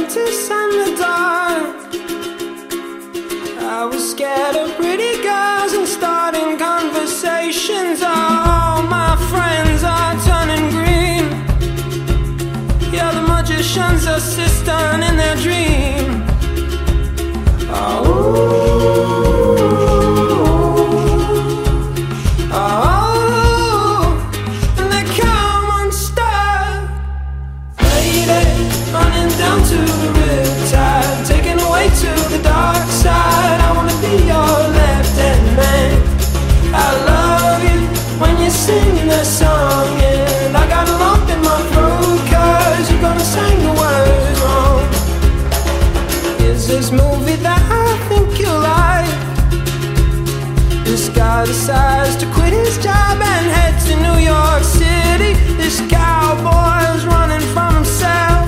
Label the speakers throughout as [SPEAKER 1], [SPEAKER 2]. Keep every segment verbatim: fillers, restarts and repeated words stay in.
[SPEAKER 1] apprentice and the dark. I was scared of pretty girls and starting conversations. All my friends are turning green. Yeah, the magician's assistant in their dream. Oh. Down to the riptide, taken away to the dark side. I wanna be your left-hand man. I love you when you're singing that song, and I got a lump in my throat 'cause you're gonna sing the words wrong. Here's this movie that I think you'll like. This guy decides to quit his job and head to New York City. This cowboy's running from himself.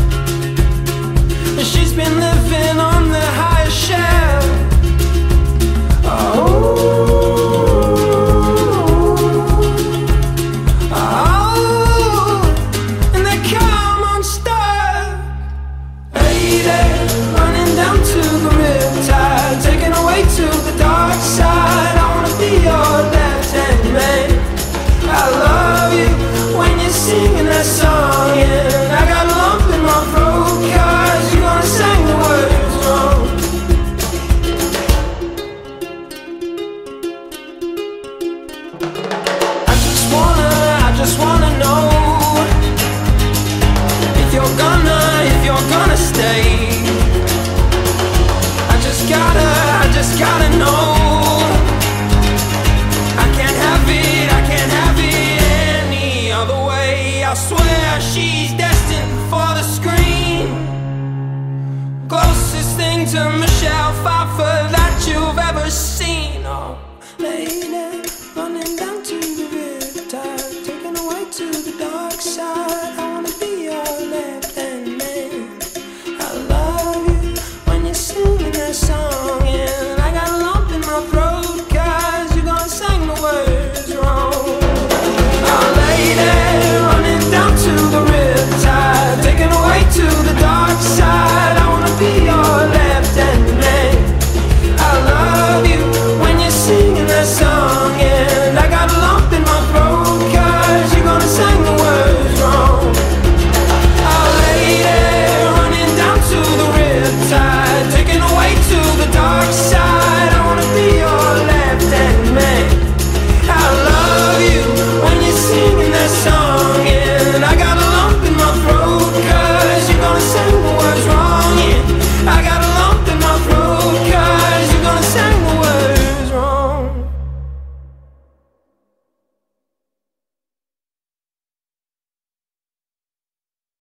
[SPEAKER 1] She's been living on the highest shelf. Oh, oh, and they come unstuck. Lady, running down to the riptide, taken away to the dark side. I wanna be your left-hand man. I love you when you're singing that song, and I got a lump in my throat 'cause you're gonna sing the words wrong. I just wanna, I just wanna know if you're gonna, if you're gonna stay. I just gotta, I just gotta know. I can't have it, I can't have it any other way. I swear she's destined for the screen. Closest thing to Michelle Pfeiffer that you've ever seen. Oh, lady, running down to the riptide, taken away to the dark side.